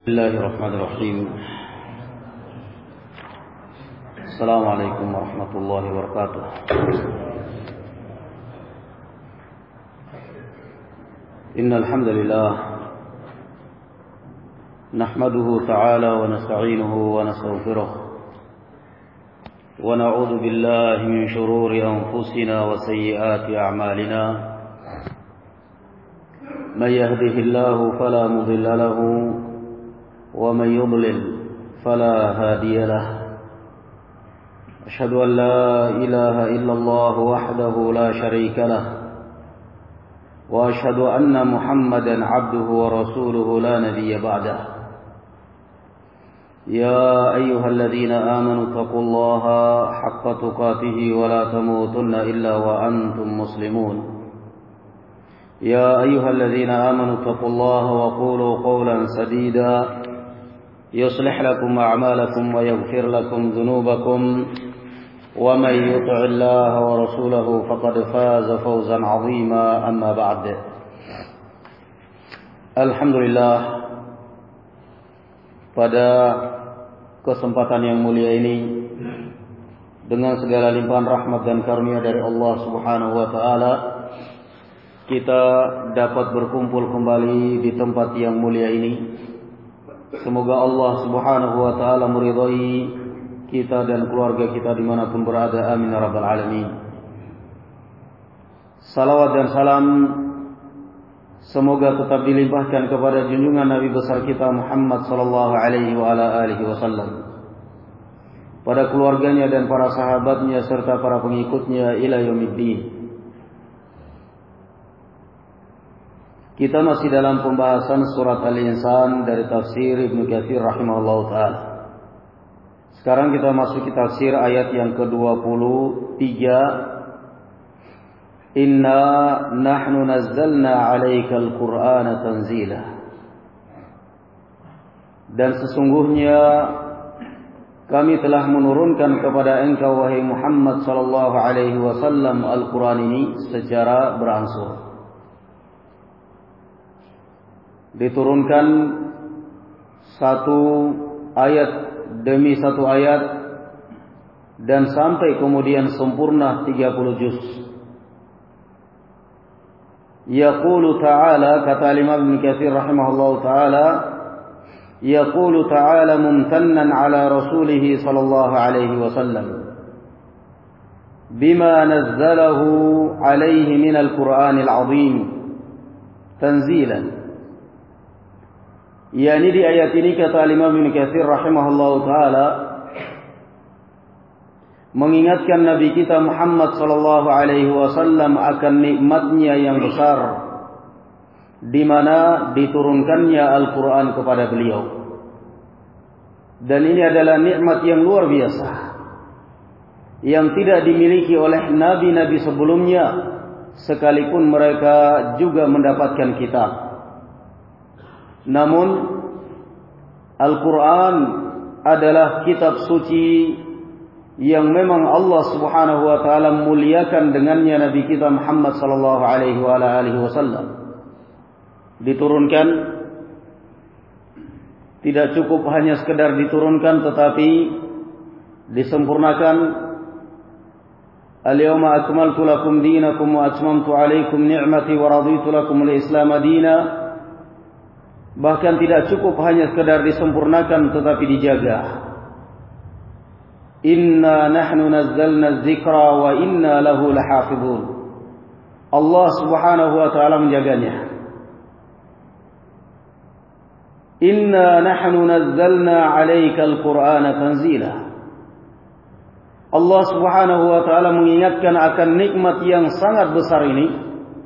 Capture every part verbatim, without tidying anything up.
بسم الله الرحمن الرحيم. السلام عليكم ورحمة الله وبركاته. إن الحمد لله نحمده تعالى ونستعينه ونستغفره ونعوذ بالله من شرور أنفسنا وسيئات أعمالنا. من يهده الله فلا مضل له ومن يضلل فلا هادي له. أشهد أن لا إله إلا الله وحده لا شريك له وأشهد أن محمدا عبده ورسوله لا نبي بعده. يا أيها الذين آمنوا اتقوا الله حق تقاته ولا تموتن إلا وأنتم مسلمون. يا أيها الذين آمنوا اتقوا الله وقولوا قولا سديدا يصلح لكم أعمالكم ويغفر لكم ذنوبكم ومن يطع الله ورسوله فقد فاز فوزا عظيما. أما بعد. Alhamdulillah, pada kesempatan yang mulia ini dengan segala limpahan rahmat dan karunia dari Allah Subhanahu wa taala, kita dapat berkumpul kembali di tempat yang mulia ini. Semoga Allah Subhanahu wa taala meridhai kita dan keluarga kita dimanapun berada. Amin ya rabbal alamin. Salawat dan salam semoga tetap dilimpahkan kepada junjungan Nabi besar kita Muhammad sallallahu alaihi wa ala alihi wasallam, pada keluarganya dan para sahabatnya serta para pengikutnya ila yaumiddin. Kita masih dalam pembahasan surat Al-Insan dari tafsir Ibnu Katsir rahimahullah ta'ala. Sekarang kita masuk ke tafsir ayat yang ke dua puluh tiga. Inna nahnu nazzalna 'alaikal Qur'ana tanzila. Dan sesungguhnya kami telah menurunkan kepada engkau wahai Muhammad sallallahu alaihi wasallam Al-Qur'an ini secara berangsur. Diturunkan satu ayat demi satu ayat dan sampai kemudian sempurna tiga puluh juz. Yaqulu ta'ala, kata Imam Ibnu Katsir rahimahullahu ta'ala, yaqulu ta'ala mumtannan ala rasulih sallallahu alaihi wasallam bima nazzalahu alaihi min al-Qur'anil 'azim tanzilan. Yani di ayat ini kata Imam Ibnu Katsir rahimahullahu taala mengingatkan Nabi kita Muhammad sallallahu alaihi wasallam akan nikmatnya yang besar di mana diturunkannya Al-Qur'an kepada beliau. Dan ini adalah nikmat yang luar biasa yang tidak dimiliki oleh nabi-nabi sebelumnya, sekalipun mereka juga mendapatkan kitab. Namun Al-Quran adalah kitab suci yang memang Allah Subhanahu wa taala muliakan dengannya Nabi kita Muhammad sallallahu alaihi wa alihi wasallam. Diturunkan, tidak cukup hanya sekedar diturunkan, tetapi disempurnakan. Al-yawma akmaltu lakum dinakum wa atmamtu alaikum ni'mati wa raditu lakum al-Islam dinan. Bahkan tidak cukup hanya sekedar disempurnakan, tetapi dijaga. Inna nahnu nazzalna dzikra wa inna lahu lahafizun. Allah Subhanahu wa taala menjaganya. Inna nahnu nazzalna 'alaikal Qur'ana tanzila. Allah Subhanahu wa taala mengingatkan akan nikmat yang sangat besar ini,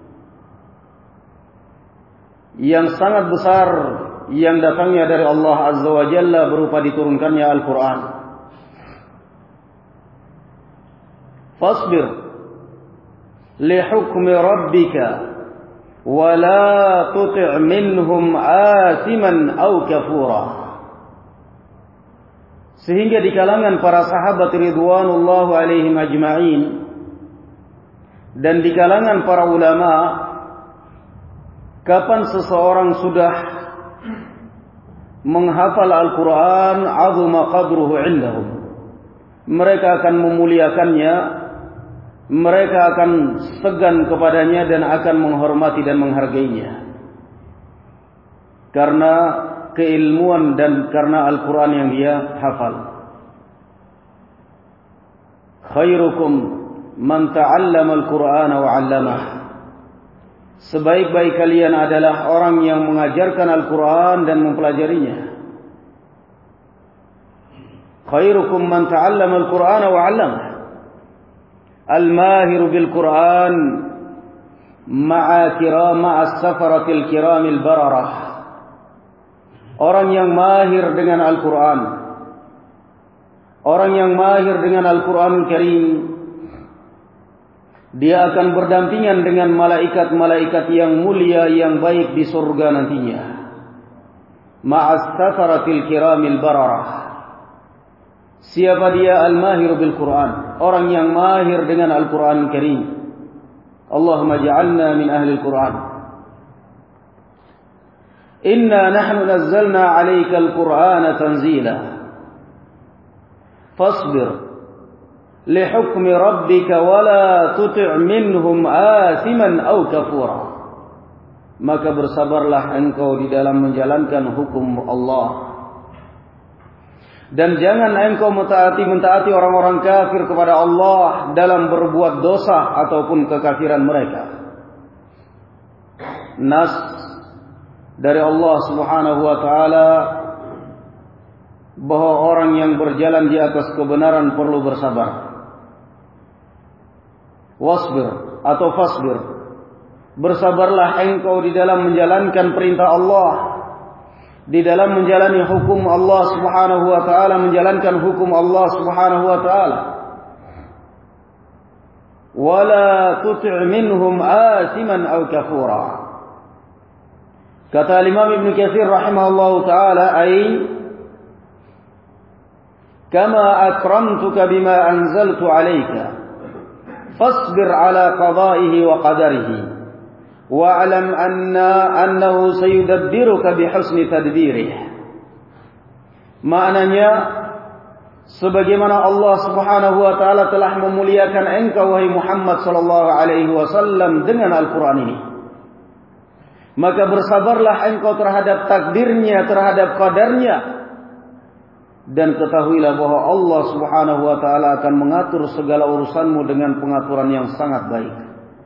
yang sangat besar yang datangnya dari Allah Azza wa Jalla berupa diturunkannya Al-Quran. Fasbir li hukmi rabbika wa la tuti' minhum asiman aw kafura. Sehingga di kalangan para sahabat ridwanullahu alaihim ajma'in dan di kalangan para ulama, kapan seseorang sudah menghafal Al-Quran, azuma qadruhu indahum. Mereka akan memuliakannya, mereka akan segan kepadanya dan akan menghormati dan menghargainya. Karena keilmuan dan karena Al-Quran yang dia hafal. Khairukum man ta'allama Al-Qur'ana wa 'allamah. Sebaik-baik kalian adalah orang yang mengajarkan Al-Quran dan mempelajarinya. Khairukum man ta'allama Al-Qur'ana wa 'allamah. Al-mahiru bil-Qur'an ma'a kirama as-safaratil kiramil bararah. Orang yang mahir dengan Al-Quran, orang yang mahir dengan Al-Quranul Karim, dia akan berdampingan dengan malaikat-malaikat yang mulia yang baik di surga nantinya. Ma'as safaratil kiramil bararah. Siapa dia? Al-mahir bil Quran, orang yang mahir dengan Al-Quranul Karim. Allahumma ja'alna min ahli Al-Quran. Inna nahnu nazzalna 'alaika al-Qur'ana tanzila. Fasbir li hukmi rabbika wa la tuti' minhum athiman aw kafura. Maka bersabarlah engkau di dalam menjalankan hukum Allah. Dan jangan engkau mentaati mentaati orang-orang kafir kepada Allah dalam berbuat dosa ataupun kekafiran mereka. Nas dari Allah Subhanahu wa taala bahwa orang yang berjalan di atas kebenaran perlu bersabar. Wasbir atau fasbir. Bersabarlah engkau di dalam menjalankan perintah Allah, di dalam menjalani hukum Allah Subhanahu wa taala, menjalankan hukum Allah Subhanahu wa taala. Wala tuti' minhum athiman aw kafura. Kata Imam Ibn Katsir rahimahullahu taala, ay kama akramtuka bima anzaltu alayka fasbir ala qada'ihi wa qadarihi wa'lam anna annahu sayudabbiruka bihusni tadbirih. Maknanya, sebagaimana Allah Subhanahu wa taala telah memuliakan engkau wahai Muhammad sallallahu alaihi wasallam dengan Al-Qur'an ini, maka bersabarlah engkau terhadap takdirnya, terhadap qadarnya, dan ketahuilah bahwa Allah Subhanahu wa taala akan mengatur segala urusanmu dengan pengaturan yang sangat baik.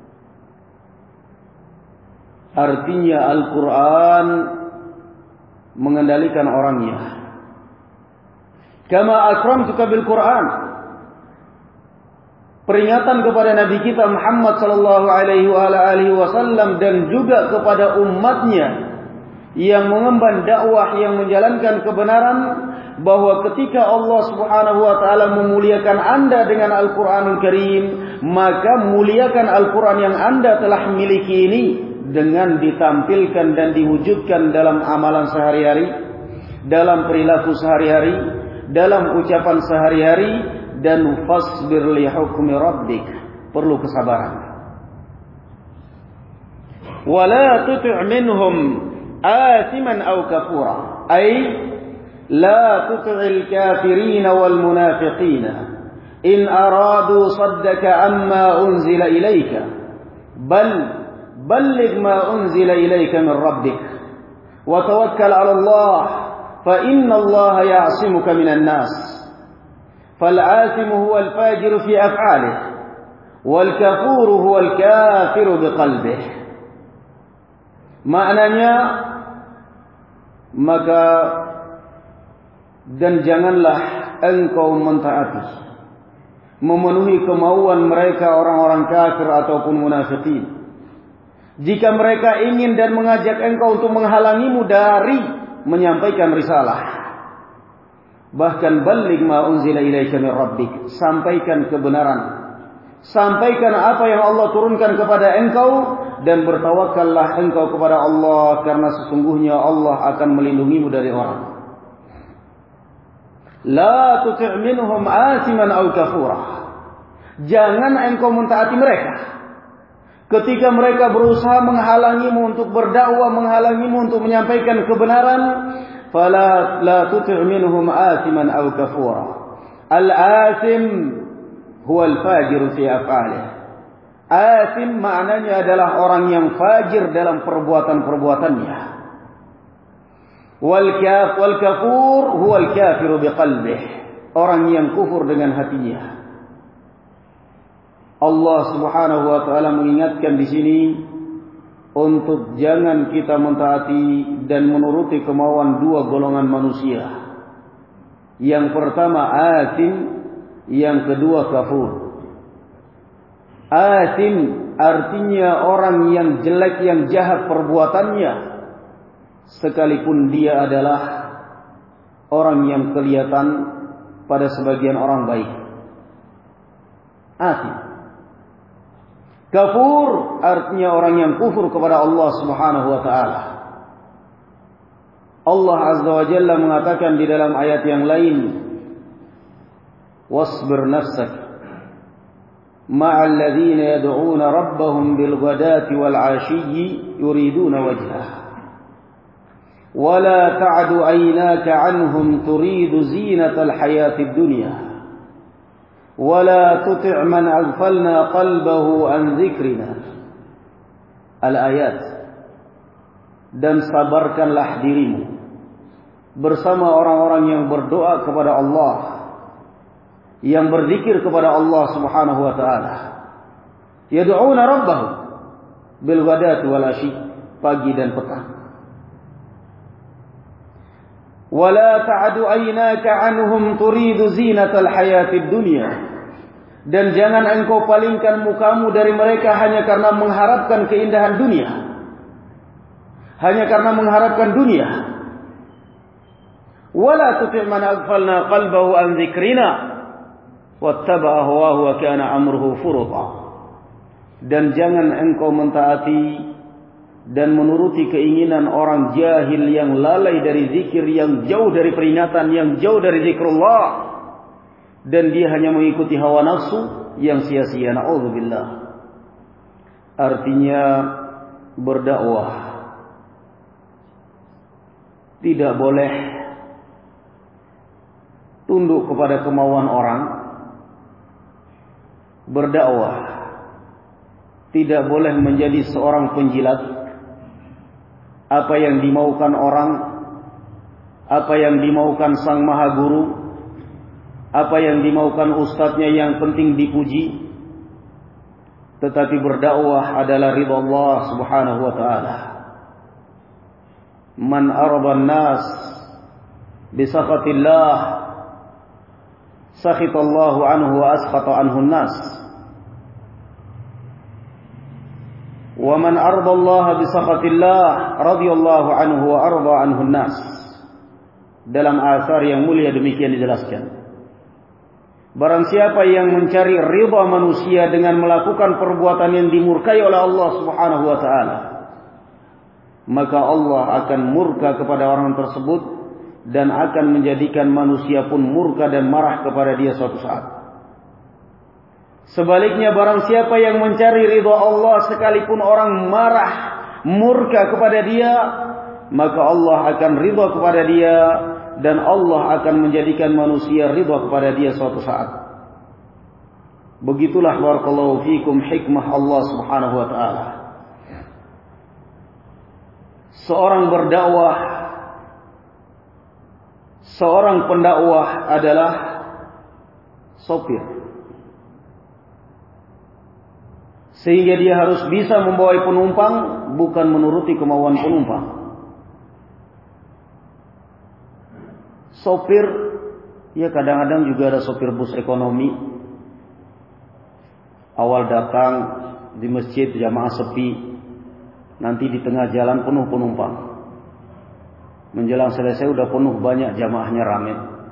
Artinya Al-Quran mengendalikan orangnya. Kama akramtuka bil Quran. Peringatan kepada Nabi kita Muhammad sallallahu alaihi wasallam dan juga kepada umatnya yang mengemban dakwah, yang menjalankan kebenaran, bahwa ketika Allah Subhanahu wa taala memuliakan Anda dengan Al-Qur'anul Karim, maka muliakan Al-Qur'an yang Anda telah miliki ini dengan ditampilkan dan diwujudkan dalam amalan sehari-hari, dalam perilaku sehari-hari, dalam ucapan sehari-hari, dan fasbir li hukmi rabbik, perlu kesabaran. Wala tuti' minhum athiman aw kafura, ay la tuti'il kafirin wal munafiqin in aradu saddaka amma unzila ilayka bal balligh ma unzila ilayka min rabbik wa tawakkal 'ala Allah fa inna Allah ya'simuka minan nas. فالعاثم هو الفاجر في أفعاله والكفور هو الكافر بقلبه. Maknanya, maka dan janganlah engkau mentaati, memenuhi kemauan mereka orang-orang kafir ataupun munafikin. Jika mereka ingin dan mengajak engkau untuk menghalangimu dari menyampaikan risalah, bahkan balligh ma unzila ilaika min rabbik, sampaikan kebenaran, sampaikan apa yang Allah turunkan kepada engkau, dan bertawakallah engkau kepada Allah, karena sesungguhnya Allah akan melindungimu dari orang. La tuti' minhum athiman aw kafura. Jangan engkau mentaati mereka ketika mereka berusaha menghalangimu untuk berdakwah, menghalangimu untuk menyampaikan kebenaran, fala la tuti' minhum athiman aw kafura. Al-athim huwa al-fajir fi af'alih. Athim maknanya adalah orang yang fajir dalam perbuatan-perbuatannya. Wal kaf wal kafur huwa al-kafiru biqalbih. Orang yang kufur dengan hatinya. Allah Subhanahu wa taala mengingatkan di sini untuk jangan kita mentaati dan menuruti kemauan dua golongan manusia. Yang pertama athim, yang kedua kafur. Athim artinya orang yang jelek, yang jahat perbuatannya, sekalipun dia adalah orang yang kelihatan pada sebagian orang baik. Athim. Kafur artinya orang yang kufur kepada Allah Subhanahu wa taala. Allah Azza wa Jalla mengatakan di dalam ayat yang lain, "Wasbir nafsak ma'al ladzina yad'una rabbahum bil ghadati wal 'ashiyyi yuriduna wajhah. Wa la ta'du 'aynaka 'anhum turidu zinatal hayatid dunya. ولا تطع من أغفلنا قلبه عن ذكرنا." Al-ayat. Dan sabarkanlah dirimu bersama orang-orang yang berdoa kepada Allah, yang berzikir kepada Allah Subhanahu wa taala. Yad'una rabbahum bil ghadati wal ashi, pagi dan petang. Wala ta'du aynaka anhum turidu zinatal hayatid dunya. Dan jangan engkau palingkan mukamu dari mereka hanya karena mengharapkan keindahan dunia. Hanya karena mengharapkan dunia. Wala tuti' man aghfalna qalbahu an dzikrina wattaba'a hawahu wa kana amruhu furuta. Dan jangan engkau mentaati dan menuruti keinginan orang jahil yang lalai dari zikir, yang jauh dari peringatan, yang jauh dari zikrullah, dan dia hanya mengikuti hawa nafsu yang sia-sia. Na'udzubillah. Artinya berdakwah tidak boleh tunduk kepada kemauan orang. Berdakwah tidak boleh menjadi seorang penjilat. Apa yang dimaukan orang, apa yang dimaukan sang maha guru, apa yang dimaukan ustadznya yang penting dipuji. Tetapi berdakwah adalah ridha Allah Subhanahu wa taala. Man arban nas bi sakhatillah sakhitallahu anhu wa askhata anhu an-nas. Wa man arda Allah bi sakhatillah radhiyallahu anhu wa arda anhu an-nas. Dalam asar yang mulia demikian dijelaskan. Barang siapa yang mencari ridha manusia dengan melakukan perbuatan yang dimurkai oleh Allah Subhanahu wa taala, maka Allah akan murka kepada orang tersebut dan akan menjadikan manusia pun murka dan marah kepada dia suatu saat. Sebaliknya, barang siapa yang mencari ridha Allah sekalipun orang marah, murka kepada dia, maka Allah akan ridha kepada dia dan Allah akan menjadikan manusia ridha kepada dia suatu saat. Begitulah barakallahu fikum hikmah Allah Subhanahu wa taala. Seorang berdakwah, seorang pendakwah adalah sopir. Sehingga dia harus bisa membawa penumpang, bukan menuruti kemauan penumpang. Sopir, ya kadang-kadang juga ada sopir bus ekonomi. Awal datang di masjid jamaah sepi, nanti di tengah jalan penuh penumpang. Menjelang selesai udah penuh, banyak jamaahnya ramai.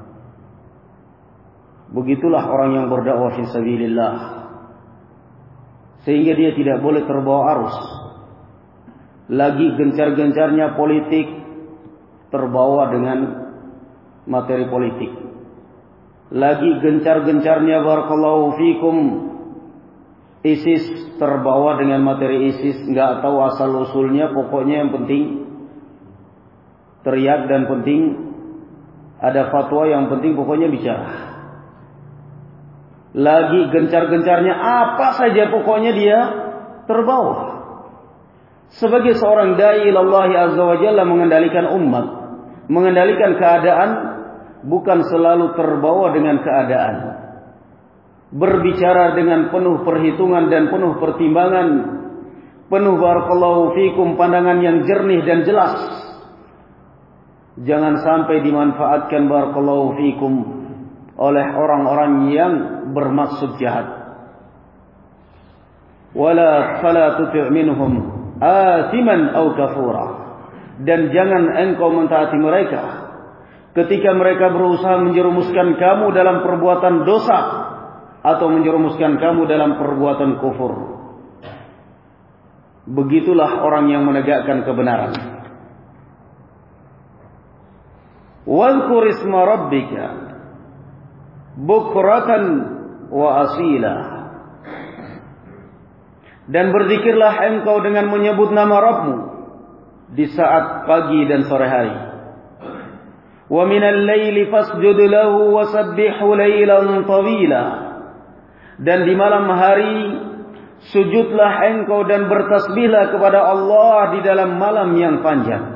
Begitulah orang yang berdakwah fi sabilillah. Sehingga dia tidak boleh terbawa arus. Lagi gencar-gencarnya politik, terbawa dengan materi politik. Lagi gencar-gencarnya barakallahu fikum ISIS, terbawa dengan materi ISIS, nggak tahu asal usulnya, pokoknya yang penting teriak dan penting, ada fatwa yang penting pokoknya bicara. Lagi gencar-gencarnya apa saja pokoknya dia terbawa. Sebagai seorang dai Allah Azza wa Jalla mengendalikan umat, mengendalikan keadaan, bukan selalu terbawa dengan keadaan. Berbicara dengan penuh perhitungan dan penuh pertimbangan, penuh barakallahu fikum pandangan yang jernih dan jelas. Jangan sampai dimanfaatkan barakallahu fikum oleh orang-orang yang bermaksud jahat. Wala fala tuti' minhum athiman aw kafura. Dan jangan engkau mentaati mereka ketika mereka berusaha menjerumuskan kamu dalam perbuatan dosa atau menjerumuskan kamu dalam perbuatan kufur. Begitulah orang yang menegakkan kebenaran. Wadhkur isma rabbika bukratan wa asila. Dan berzikirlah engkau dengan menyebut nama Rabbmu di saat pagi dan sore hari. Wa minal laili fasjud lahu wa sabbihu lailan tawila. Dan di malam hari sujudlah engkau dan bertasbihlah kepada Allah di dalam malam yang panjang.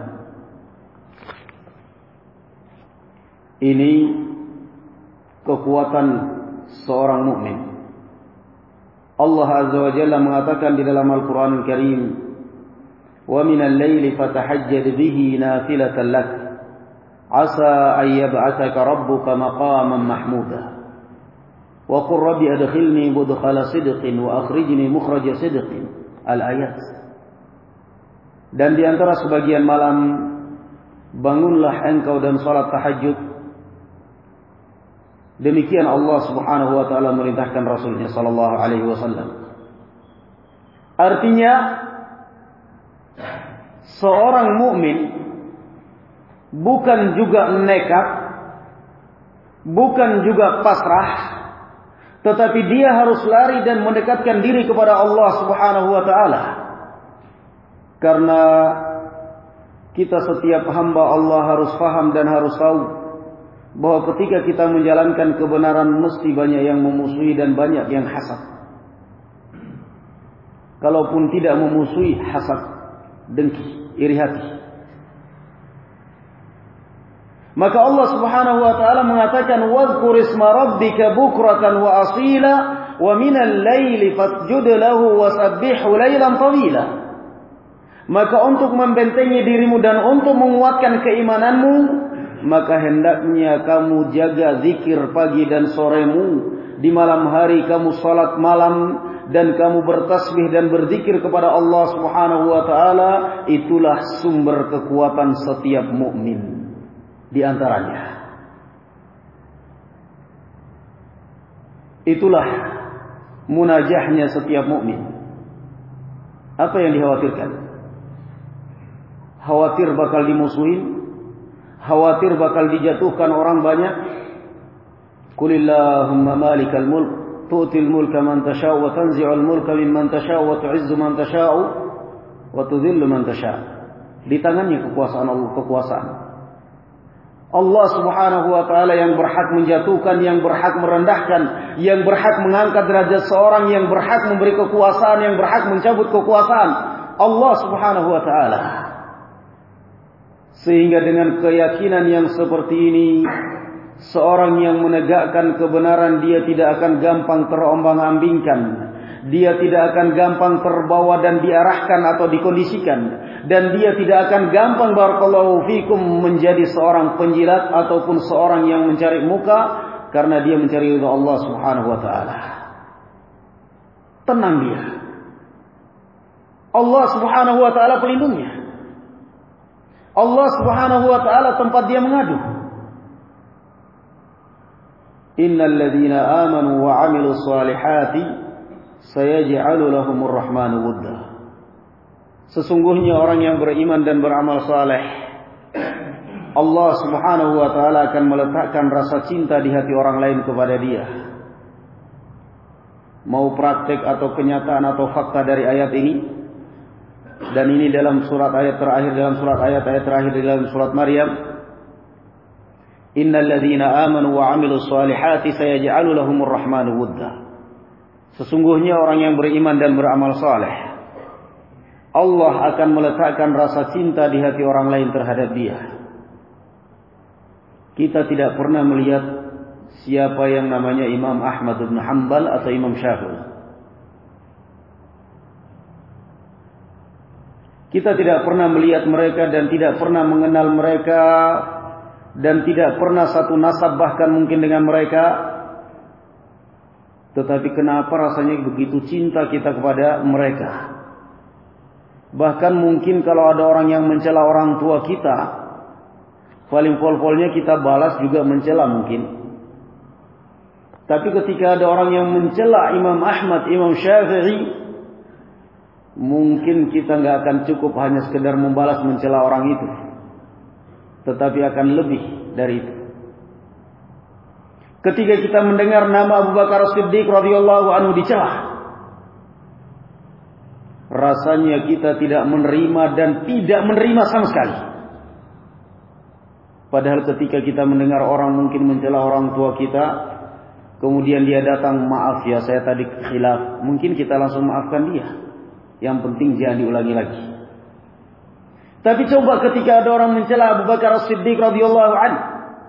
Ini kekuatan seorang mukmin. Allah Azza wa Jalla mengatakan di dalam Al-Quran Al-Karim, "Wa minal laili fatahajjad bihi nafilatan lak, asa an yab'athaka rabbuka maqaman mahmuda. Wa qur rabbi adkhilni mudkhala sidqin wa akhrijni mukhraja sidqin." Al-ayat. Dan di antara sebagian malam bangunlah engkau dan salat tahajud. Demikian Allah Subhanahu wa taala merintahkan Rasulnya sallallahu alaihi wasallam. Artinya seorang mukmin bukan juga nekat, bukan juga pasrah, tetapi dia harus lari dan mendekatkan diri kepada Allah Subhanahu wa taala. Karena kita setiap hamba Allah harus faham dan harus tahu bahwa ketika kita menjalankan kebenaran mesti banyak yang memusuhi dan banyak yang hasad. Kalaupun tidak memusuhi, hasad, dengki, iri hati. Maka Allah Subhanahu wa taala mengatakan, "Wadhkur isma rabbika bukratan wa asila wa minal laili fasjud lahu wa sabbihhu lailan tawila." Maka untuk membentengi dirimu dan untuk menguatkan keimananmu, maka hendaknya kamu jaga zikir pagi dan soremu. Di malam hari kamu salat malam dan kamu bertasbih dan berzikir kepada Allah Subhanahu wa taala. Itulah sumber kekuatan setiap mukmin. Di antaranya, itulah munajahnya setiap mukmin. Apa yang dikhawatirkan? Khawatir bakal dimusuhin, khawatir bakal dijatuhkan orang banyak. Qulillahumma malikal mulk tu'til mulka man tasha'u wa tanzi'ul mulka mimman tasha'u wa tu'izzu man tasha'u wa tudhillu man tasha'u. Di tangannya kekuasaan Allah, kekuasaan Allah Subhanahu wa taala yang berhak menjatuhkan, yang berhak merendahkan, yang berhak mengangkat derajat seorang, yang berhak memberi kekuasaan, yang berhak mencabut kekuasaan. Allah Subhanahu wa taala. Sehingga dengan keyakinan yang seperti ini, seorang yang menegakkan kebenaran, dia tidak akan gampang terombang-ambingkan. Dia tidak akan gampang terbawa dan diarahkan atau dikondisikan. Dan dia tidak akan gampang barakallahu fikum menjadi seorang penjilat ataupun seorang yang mencari muka, karena dia mencari ridha Allah Subhanahu wa taala. Tenang dia. Allah Subhanahu wa taala pelindungnya. Allah Subhanahu wa taala tempat dia mengadu. Innal ladzina amanu wa 'amilus solihati sayaj'alu lahumur rahmanu wudda. Sesungguhnya orang yang beriman dan beramal saleh, Allah Subhanahu wa taala akan meletakkan rasa cinta di hati orang lain kepada dia. Mau praktek atau kenyataan atau fakta dari ayat ini, dan ini dalam surat ayat terakhir dalam surat ayat-ayat terakhir dalam surat Maryam, innal ladzina amanu wa 'amilus solihati sayaj'alu lahumur rahmanu wudda. Sesungguhnya orang yang beriman dan beramal saleh, Allah akan meletakkan rasa cinta di hati orang lain terhadap dia. Kita tidak pernah melihat siapa yang namanya Imam Ahmad bin Hanbal atau Imam Syafi'i. Kita tidak pernah melihat mereka dan tidak pernah mengenal mereka dan tidak pernah satu nasab bahkan mungkin dengan mereka. Tetapi kenapa rasanya begitu cinta kita kepada mereka? Bahkan mungkin kalau ada orang yang mencela orang tua kita, paling pol-polnya kita balas juga mencela mungkin. Tapi ketika ada orang yang mencela Imam Ahmad, Imam Syafi'i, mungkin kita nggak akan cukup hanya sekedar membalas mencela orang itu, tetapi akan lebih dari itu. Ketika kita mendengar nama Abu Bakar As-Siddiq radhiyallahu anhu dicela, rasanya kita tidak menerima dan tidak menerima sama sekali. Padahal ketika kita mendengar orang mungkin mencela orang tua kita, kemudian dia datang, maaf ya saya tadi khilaf, mungkin kita langsung maafkan dia. Yang penting jangan diulangi lagi. Tapi coba ketika ada orang mencela Abu Bakar As-Siddiq radhiyallahu anhu,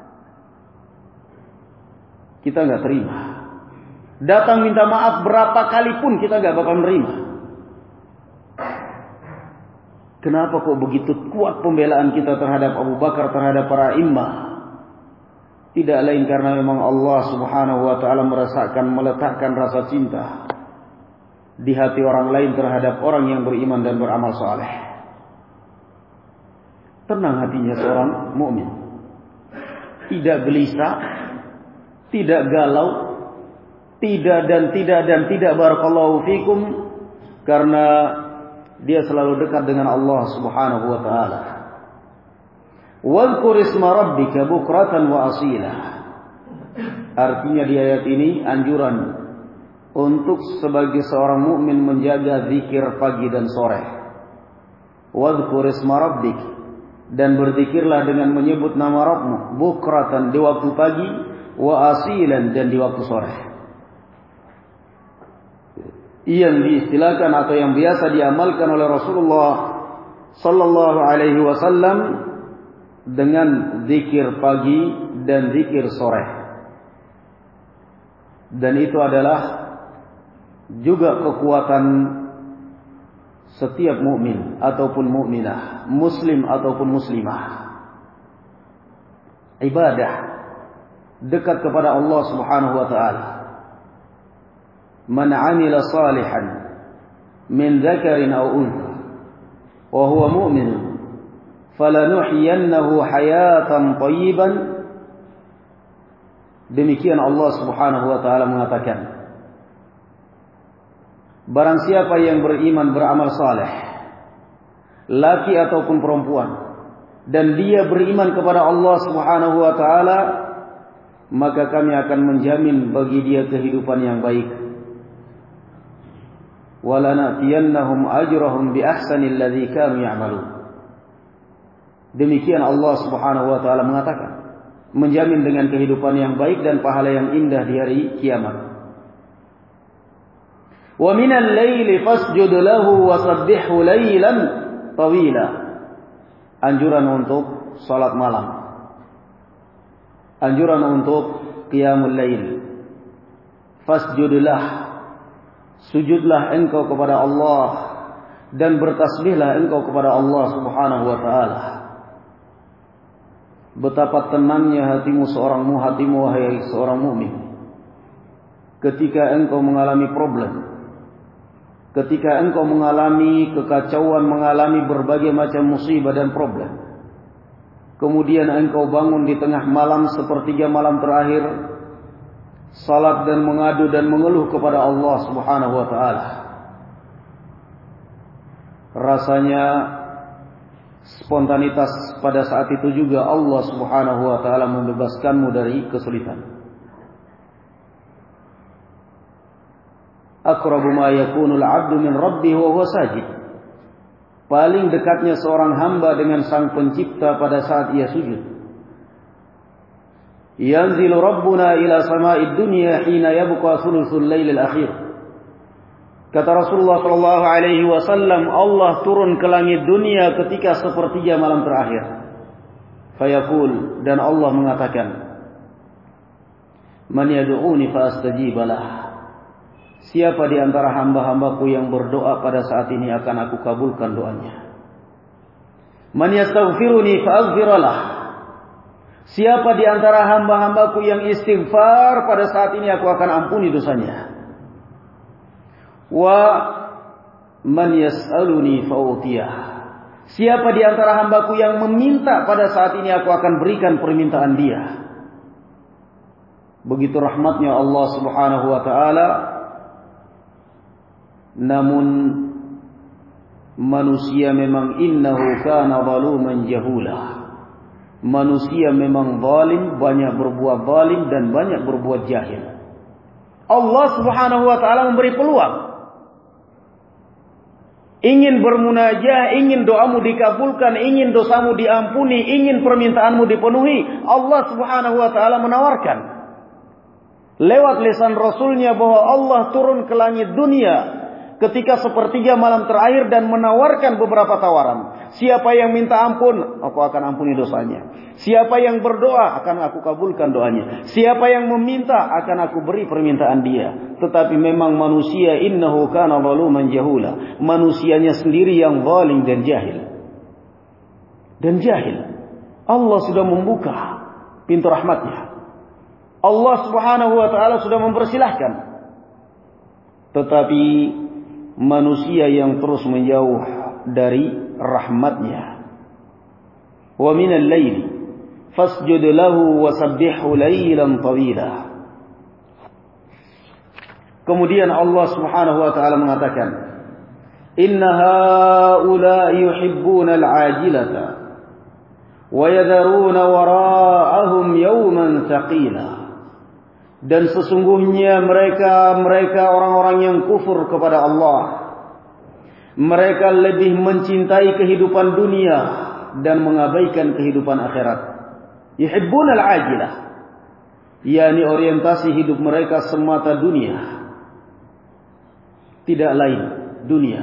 kita nggak terima. Datang minta maaf berapa kali pun kita nggak bakal menerima. Kenapa kok begitu kuat pembelaan kita terhadap Abu Bakar, terhadap para imam? Tidak lain karena memang Allah Subhanahu wa taala merasakan meletakkan rasa cinta di hati orang lain terhadap orang yang beriman dan beramal saleh. Tenang hatinya seorang mukmin. Tidak gelisah, tidak galau, tidak dan tidak dan tidak barakallahu fikum, karena dia selalu dekat dengan Allah Subhanahu wa taala. Wadhkur isma rabbika bukratan wa asila. Artinya di ayat ini anjuran untuk sebagai seorang mukmin menjaga zikir pagi dan sore. Wadhkur isma rabbik, dan berzikirlah dengan menyebut nama Rabbmu, bukratan di waktu pagi, wa asilan dan di waktu sore. Yang diistilahkan atau yang biasa diamalkan oleh Rasulullah sallallahu alaihi wasallam dengan zikir pagi dan zikir sore. Dan itu adalah juga kekuatan setiap mukmin ataupun mukminah, muslim ataupun muslimah. Ibadah dekat kepada Allah Subhanahu wa taala. Man 'amila salihan min dzakarin aw untha wa huwa mu'min falanuhyiyannahu hayatan thayyiban. Demikian Allah Subhanahu wa taala mengatakan, barang siapa yang beriman beramal saleh, laki ataupun perempuan, dan dia beriman kepada Allah Subhanahu wa taala, maka kami akan menjamin bagi dia kehidupan yang baik. Walanatiyannahum ajrahum bi ahsanil ladzi kanu ya'malun. Demikian Allah Subhanahu wa taala mengatakan, menjamin dengan kehidupan yang baik dan pahala yang indah di hari kiamat. Wa minal laili fasjud lahu wa sabbihhu lailan tawila. Anjuran untuk salat malam. Anjuran untuk qiyamul lail. Fasjudlah, sujudlah engkau kepada Allah dan bertasbihlah engkau kepada Allah Subhanahu wa taala. Betapa tenangnya hatimu seorang mu hatimu wahai seorang mukmin ketika engkau mengalami problem, ketika engkau mengalami kekacauan, mengalami berbagai macam musibah dan problem. Kemudian engkau bangun di tengah malam sepertiga malam terakhir, salat dan mengadu dan mengeluh kepada Allah Subhanahu wa taala. Rasanya spontanitas pada saat itu juga Allah Subhanahu wa taala membebaskanmu dari kesulitan. Aqrabu ma yakunu al-'abdu min rabbih wa huwa sajid. paling dekatnya seorang hamba dengan sang pencipta pada saat ia sujud. Yanzilu Rabbuna ila sama'id dunya hina yabqa thuluthul lailil akhir. Kata Rasulullah sallallahu alaihi wasallam, Allah turun ke langit dunia ketika sepertiga malam terakhir. Fayaqul, dan Allah mengatakan, Man yad'uni fa astajib lah. Siapa di antara hamba-hambaku yang berdoa pada saat ini akan aku kabulkan doanya. Man yastaghfiruni fa aghfir lah. Siapa di antara hamba-hambaku yang istighfar pada saat ini aku akan ampuni dosanya. Wa man yas'aluni fa utiyah. Siapa di antara hambaku yang meminta pada saat ini aku akan berikan permintaan dia. Begitu rahmatnya Allah Subhanahu wa taala. Namun manusia memang innahu kana zaluman jahula. Manusia memang zalim, banyak berbuat zalim dan banyak berbuat jahil. Allah Subhanahu wa taala memberi peluang. Ingin bermunajah, ingin doamu dikabulkan, ingin dosamu diampuni, ingin permintaanmu dipenuhi, Allah Subhanahu wa taala menawarkan lewat lisan Rasulnya bahwa Allah turun ke langit dunia ketika sepertiga malam terakhir dan menawarkan beberapa tawaran. Siapa yang minta ampun, aku akan ampuni dosanya. Siapa yang berdoa, akan aku kabulkan doanya. Siapa yang meminta, akan aku beri permintaan dia. Tetapi memang manusia innahu kana zaluman jahula. Manusianya sendiri yang zalim dan jahil. Dan jahil. Allah sudah membuka pintu rahmatnya. Allah Subhanahu wa taala sudah mempersilahkan. Tetapi manusia yang terus menjauh dari rahmatnya. Wa minal laili fasjud lahu wasabbihu lailan tawila. Kemudian Allah Subhanahu wa taala mengatakan, Inna haula'i yuhibbuna al-'ajilata wa yadharuna wara'ahum yawman thaqila. Dan sesungguhnya mereka mereka orang-orang yang kufur kepada Allah, mereka lebih mencintai kehidupan dunia dan mengabaikan kehidupan akhirat. Yuhibbunal ajilah, yakni orientasi hidup mereka semata dunia, tidak lain dunia.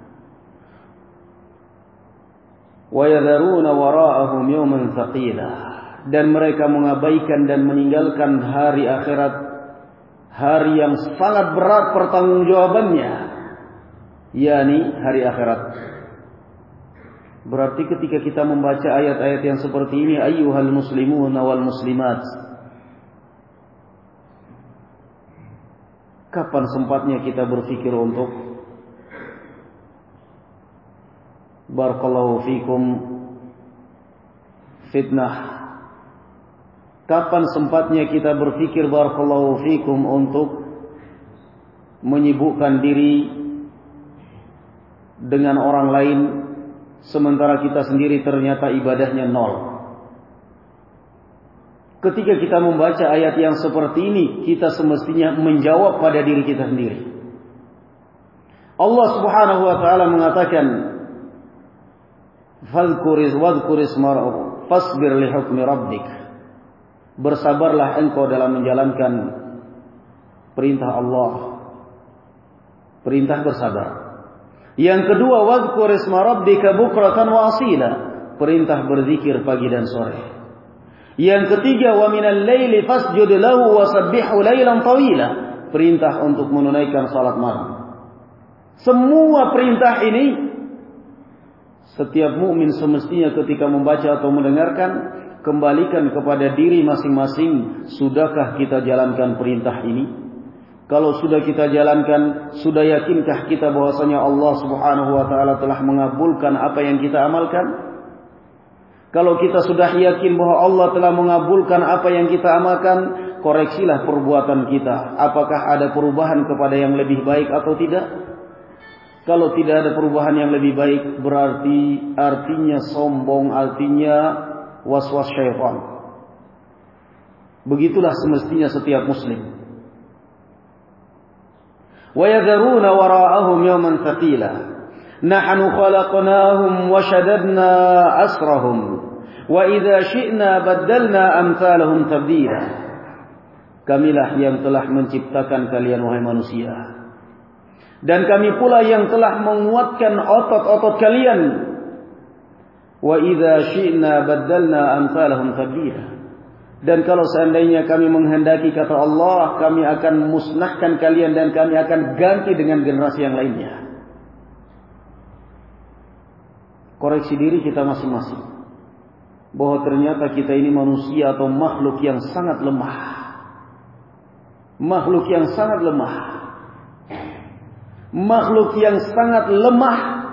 Wa yadharuna wara'ahum yawman thaqila. Dan mereka mengabaikan dan meninggalkan hari akhirat, hari yang sangat berat pertanggungjawabannya, yakni hari akhirat. Berarti ketika kita membaca ayat-ayat yang seperti ini, ayyuhal muslimun wal muslimat, kapan sempatnya kita berpikir untuk barakallahu fikum fitnah? Kapan sempatnya kita berpikir barakallahu fikum untuk menyibukkan diri dengan orang lain sementara kita sendiri ternyata ibadahnya nol? Ketika kita membaca ayat yang seperti ini, kita semestinya menjawab pada diri kita sendiri. Allah Subhanahu wa taala mengatakan, "Fadhkuris wadhkuris mar'u fasbir li hukmi rabbik." Bersabarlah engkau dalam menjalankan perintah Allah. Perintah bersabar. Yang kedua, wadhkur isma rabbika bukratan wa asila. Perintah berzikir pagi dan sore. Yang ketiga, wa minal laili fasjud lahu wasabbihu lailan tawila. Perintah untuk menunaikan salat malam. Semua perintah ini setiap mukmin semestinya ketika membaca atau mendengarkan, kembalikan kepada diri masing-masing, sudahkah kita jalankan perintah ini? Kalau sudah kita jalankan, sudah yakinkah kita bahwasanya Allah Subhanahu wa taala telah mengabulkan apa yang kita amalkan? Kalau kita sudah yakin bahwa Allah telah mengabulkan apa yang kita amalkan, koreksilah perbuatan kita. Apakah ada perubahan kepada yang lebih baik atau tidak? Kalau tidak ada perubahan yang lebih baik, berarti artinya sombong, artinya waswas syaitan. Begitulah semestinya setiap muslim. Wa yadharuna wara'ahum yawman thaqila. Nahnu khalaqnahum wa shaddadna asrahum wa idza syi'na baddalna amsalahum tabdila. Kamilah yang telah menciptakan kalian wahai manusia, dan kami pula yang telah menguatkan otot-otot kalian. Wa idza syi'na baddalna amsalahum tabdila. Dan kalau seandainya kami menghendaki, kata Allah, kami akan musnahkan kalian dan kami akan ganti dengan generasi yang lainnya. Koreksi diri kita masing-masing, bahwa ternyata kita ini manusia atau makhluk yang sangat lemah. Makhluk yang sangat lemah. Makhluk yang sangat lemah,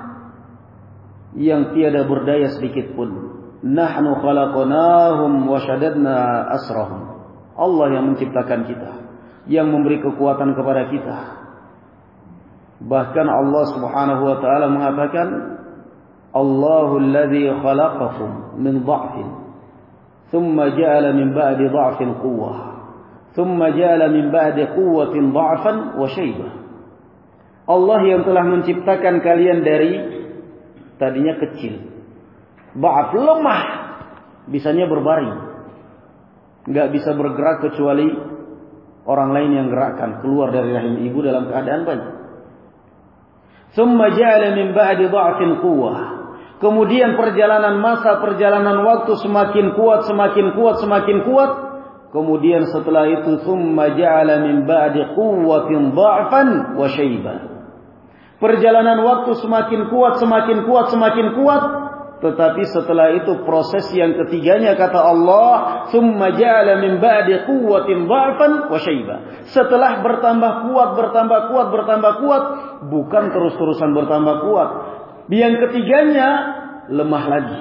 yang tiada berdaya sedikit pun. Nahnu khalaqnahum wa shaddadna asrahum. Allah yang menciptakan kita, yang memberi kekuatan kepada kita. Bahkan Allah Subhanahu wa taala mengatakan, Allahul ladzi khalaqakum min dha'fin, thumma ja'ala min ba'di dha'fin quwwah, thumma ja'ala min ba'di quwwatin dha'fan wa shaybah. Allah yang telah menciptakan kalian dari tadinya kecil, dha'af, lemah, bisanya berbaring, enggak bisa bergerak kecuali orang lain yang gerakkan, keluar dari rahim ibu dalam keadaan banyak. Thumma ja'ala min ba'di dha'fin quwwah. Kemudian perjalanan masa, perjalanan waktu semakin kuat, semakin kuat, semakin kuat. Kemudian setelah itu thumma ja'ala min ba'di quwwatin dha'fan wa shaybah. Perjalanan waktu semakin kuat, semakin kuat, semakin kuat. Tetapi setelah itu proses yang ketiganya, kata Allah, thumma ja'ala min ba'di quwwatin dha'fan wa shaybah. Setelah bertambah kuat, bertambah kuat, bertambah kuat, bukan terus-terusan bertambah kuat. Yang ketiganya lemah lagi.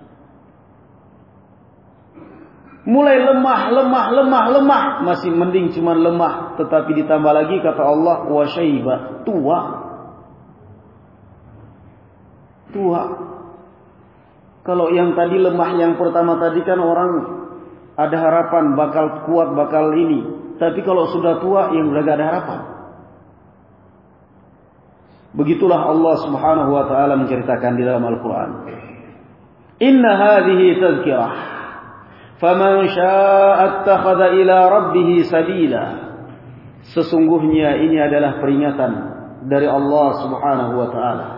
Mulai lemah, lemah, lemah, lemah. Masih mending cuma lemah, tetapi ditambah lagi, kata Allah, wa shaybah, tua. Tua. Kalau yang tadi lemah, yang pertama tadi kan orang ada harapan bakal kuat, bakal ini. Tapi kalau sudah tua, yang udah gak ada harapan. Begitulah Allah Subhanahu wa taala menceritakan di dalam Al-Qur'an. Inna hadhihi tadhkirah, faman syaa'a attakhadha ila rabbih sabila. Sesungguhnya ini adalah peringatan dari Allah Subhanahu wa taala.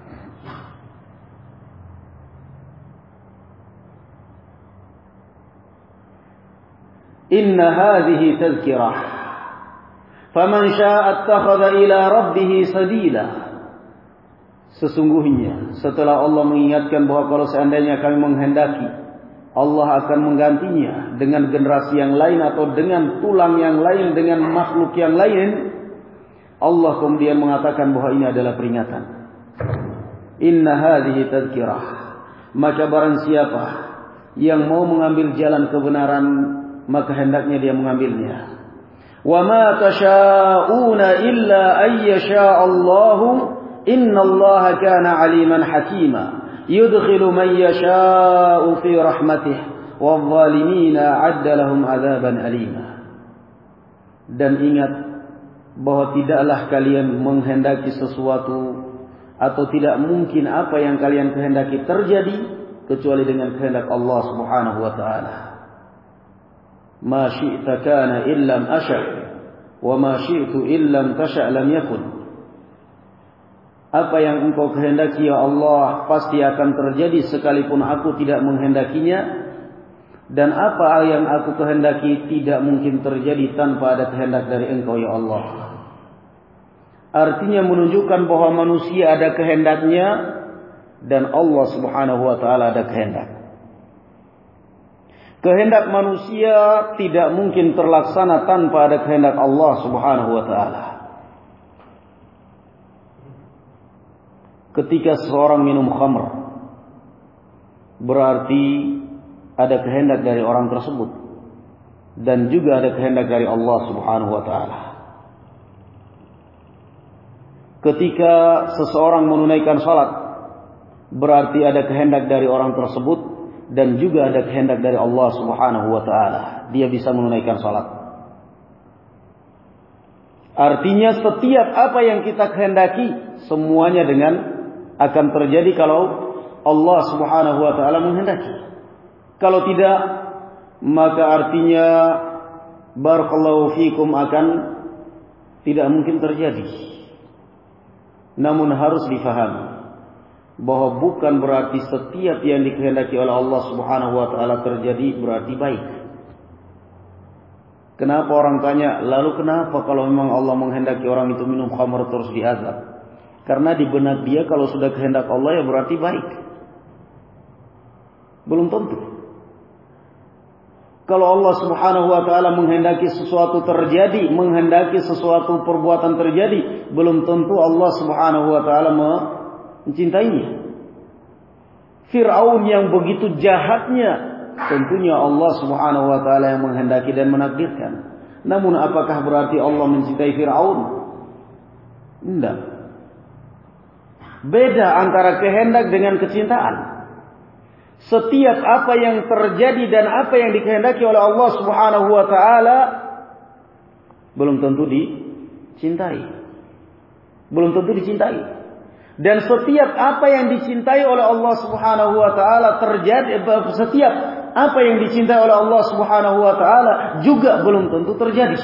Inna hadhihi tadhkirah, faman syaa'a attakhadha ila rabbih sabila. Sesungguhnya setelah Allah mengingatkan bahwa kalau seandainya kami menghendaki, Allah akan menggantinya dengan generasi yang lain atau dengan tulang yang lain, dengan makhluk yang lain, Allah kemudian mengatakan bahwa ini adalah peringatan. Inna hadhihi tadhkirah. Maka barang siapa yang mau mengambil jalan kebenaran, maka hendaknya dia mengambilnya. Wa ma tasha'una illa ayyasha Allahu innallaha kana 'aliman hakima yudkhilu man yasha'u fi rahmatihi wadh-dhalimina 'adda lahum 'adzaban alima. Dan ingat bahwa tidaklah kalian menghendaki sesuatu atau tidak mungkin apa yang kalian kehendaki terjadi kecuali dengan kehendak Allah Subhanahu wa taala. Ma syi'ta kana illam asha' wa ma syi'tu illam tasha' lam yakun. Apa yang engkau kehendaki ya Allah pasti akan terjadi sekalipun aku tidak menghendakinya, dan apa yang aku kehendaki tidak mungkin terjadi tanpa ada kehendak dari engkau ya Allah. Artinya menunjukkan bahwa manusia ada kehendaknya dan Allah Subhanahu wa taala ada kehendak. Kehendak manusia tidak mungkin terlaksana tanpa ada kehendak Allah Subhanahu wa taala. Ketika seseorang minum khamr, berarti ada kehendak dari orang tersebut dan juga ada kehendak dari Allah Subhanahu wa taala. Ketika seseorang menunaikan salat, berarti ada kehendak dari orang tersebut dan juga ada kehendak dari Allah Subhanahu wa taala. Dia bisa menunaikan salat. Artinya setiap apa yang kita kehendaki semuanya dengan akan terjadi kalau Allah Subhanahu wa taala menghendaki. Kalau tidak, maka artinya barakallahu fikum akan tidak mungkin terjadi. Namun harus difahami bahwa bukan berarti setiap yang dikehendaki oleh Allah Subhanahu wa taala terjadi berarti baik. Kenapa orang tanya, lalu kenapa kalau memang Allah menghendaki orang itu minum khamr terus diazab? Karena di benak dia kalau sudah kehendak Allah ya berarti baik. Belum tentu. Kalau Allah Subhanahu wa taala menghendaki sesuatu terjadi, menghendaki sesuatu perbuatan terjadi, belum tentu Allah Subhanahu wa taala mencintainya. Fir'aun yang begitu jahatnya, tentunya Allah Subhanahu wa taala yang menghendaki dan menakdirkan. Namun apakah berarti Allah mencintai Fir'aun? Tidak. Beda antara kehendak dengan kecintaan. Setiap apa yang terjadi dan apa yang dikehendaki oleh Allah Subhanahu wa taala belum tentu dicintai. Belum tentu dicintai. Dan setiap apa yang dicintai oleh Allah Subhanahu wa taala terjadi, setiap apa yang dicintai oleh Allah Subhanahu wa taala juga belum tentu terjadi.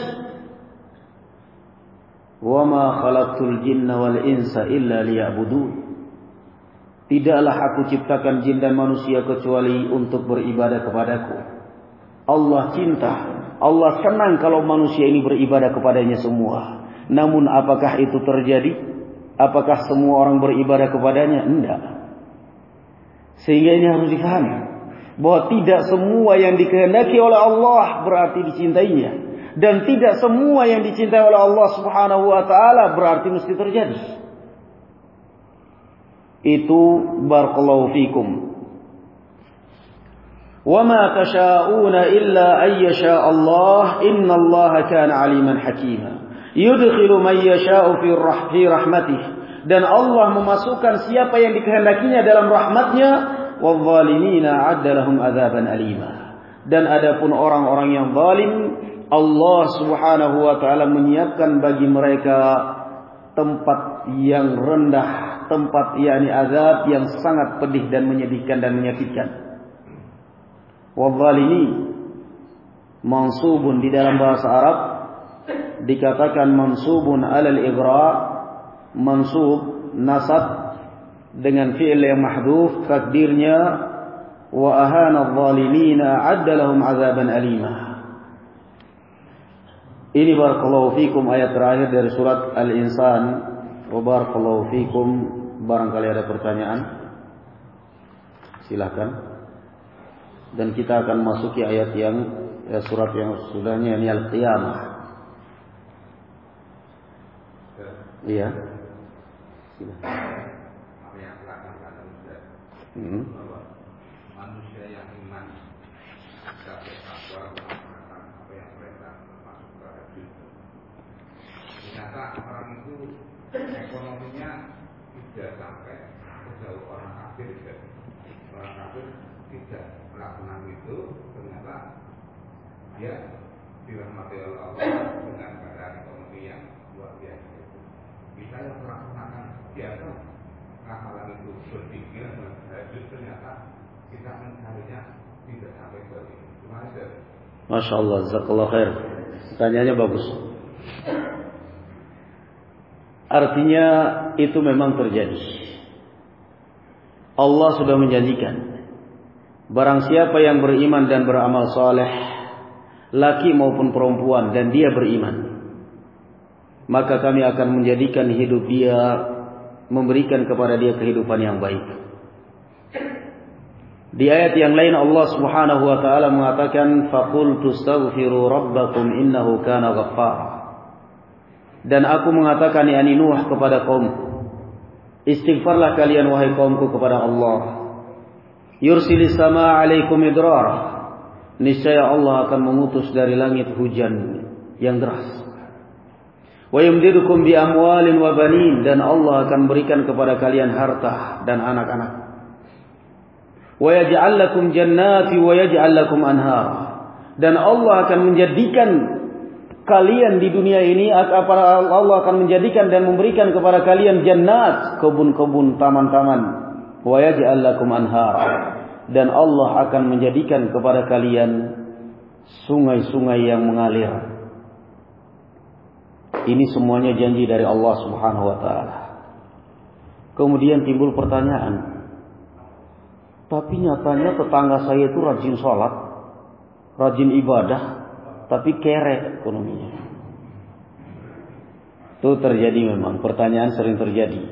Wa ma khalaqtul jinna wal insa illa liya'budun. Tidaklah aku ciptakan jin dan manusia kecuali untuk beribadah kepadaku. Allah cinta, Allah senang kalau manusia ini beribadah kepadanya semua. Namun apakah itu terjadi? Apakah semua orang beribadah kepadanya? Tidak. Sehingga ini harus difahami bahwa tidak semua yang dikehendaki oleh Allah berarti dicintainya, dan tidak semua yang dicintai oleh Allah Subhanahu wa taala berarti mesti terjadi. Itu barakallahu fikum. Wa ma tasha'una illa ay yasha Allah, innallaha kana 'aliman hakima. Yudkhilu man yasha'u fi rahfi rahmatih. Dan Allah memasukkan siapa yang dikehendakinya dalam rahmatnya. Wadh-dhalimina 'adda lahum 'adzaban alima. Dan adapun orang-orang yang zalim, Allah Subhanahu wa taala menyiapkan bagi mereka tempat yang rendah, tempat yakni azab yang sangat pedih dan menyedihkan dan menyakitkan. Wadh-dhalimin mansubun di dalam bahasa Arab dikatakan mansubun alal ighra, mansub nasab dengan fi'il yang mahdhuf, takdirnya wa ahana adh-dhalimina 'adda lahum 'adzaban alima. Ini barakallahu fikum ayat terakhir dari surat Al-Insan. Wa barakallahu fikum. Barangkali ada pertanyaan, silakan. Dan kita akan masuki ayat yang ya, surat yang sudahnya, ini Al-Qiyamah. Iya. Silakan. Hmm. Manusia yang iman sampai takwa melaksanakan apa yang mereka masuk ke hati. Ternyata orang itu ekonominya tidak sampai sejauh orang kafir. Orang kafir tidak melakukan itu, ternyata dia dirahmati oleh Allah dengan keadaan ekonomi yang luar biasa. Kita yang melaksanakan biasa amalan itu berpikir dan berhasil, ternyata kita mencarinya tidak sampai ke itu. Terima kasih. Masya Allah, jazakallah khair. Pertanyaannya bagus. Artinya itu memang terjadi. Allah sudah menjanjikan, barang siapa yang beriman dan beramal saleh, laki maupun perempuan, dan dia beriman, maka kami akan menjadikan hidup dia, memberikan kepada dia kehidupan yang baik. Di ayat yang lain Allah Subhanahu wa taala mengatakan, faqultu astaghfiru rabbakum innahu kana ghaffara. Dan aku mengatakan yakni Nuh kepada kaumku, istighfarlah kalian wahai kaumku kepada Allah. Yursilis samaa 'alaikum idrara. Niscaya Allah akan mengutus dari langit hujan yang deras. Wa yumdidukum bi amwalin wa banin, dan Allah akan berikan kepada kalian harta dan anak-anak. Wa yaj'al lakum jannati wa yaj'al lakum anhar. Dan Allah akan menjadikan kalian di dunia ini Allah akan menjadikan dan memberikan kepada kalian jannat, kebun-kebun, taman-taman, wa yaj'al lakum anhar, dan Allah akan menjadikan kepada kalian sungai-sungai yang mengalir. Ini semuanya janji dari Allah Subhanahu wa taala. Kemudian timbul pertanyaan, tapi nyatanya tetangga saya itu rajin sholat, rajin ibadah, tapi kere ekonominya. Itu terjadi memang, pertanyaan sering terjadi.